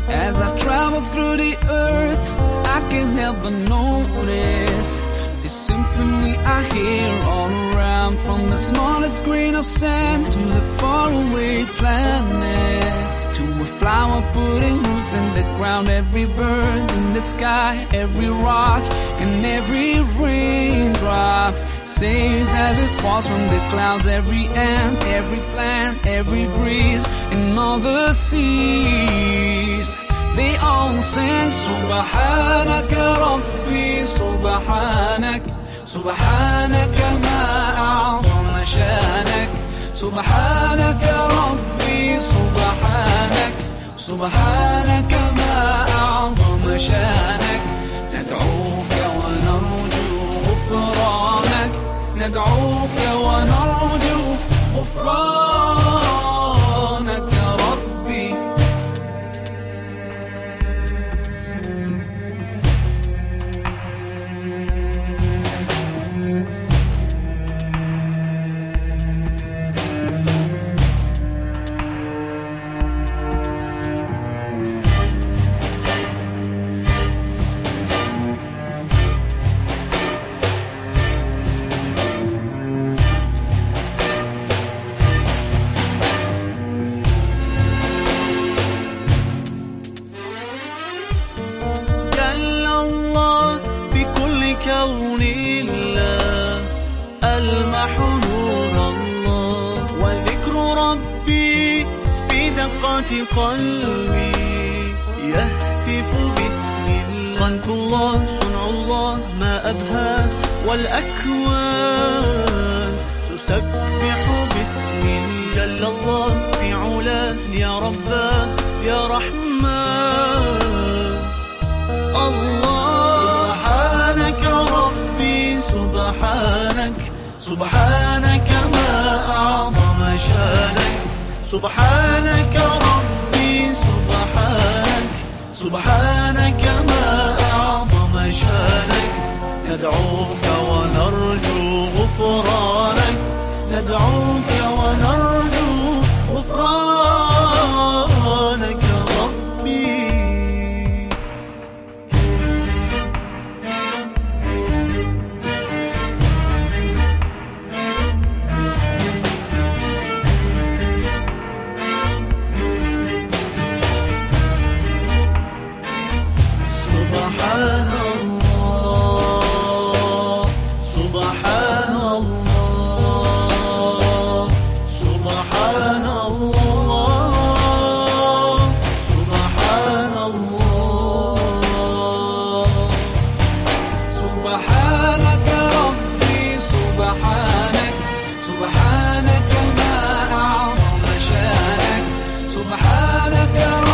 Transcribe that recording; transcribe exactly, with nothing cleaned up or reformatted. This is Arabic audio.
As I travel through the earth, I can't help but notice the symphony I hear all around, from the smallest grain of sand to the faraway planets, to a flower putting roots in the ground, every bird in the sky, every rock and every raindrop sings as it falls from the clouds, every ant, every plant, every breeze, and all the seas. They all sing سبحانك ربي سبحانك سبحانك ما أعظم شانك سبحانك ربي سبحانك سبحانك ما أعظم شانك ندعوك ونرجو غفرانك ندعوك ونرجو غفرانك ربي. كون الله ألمح نور الله وذكر ربي في دقات قلبي يهتف باسم الله. خلق الله صنع الله ما أبهى والأكوان تسبح باسم جل الله في علاه يا رباه يا رحمن الله. سبحانك ربي سبحانك سبحانك ما أعظم شانك سبحانك ربي سبحانك سبحانك ما أعظم شانك ندعوك ونرجو غفرانك ندعوك ونرجو غفرانك ربي. سبحان الله سبحان الله سبحان الله سبحان الله. سبحانك ربي سبحانك سبحانك ما أعظم شانك سبحانك ربي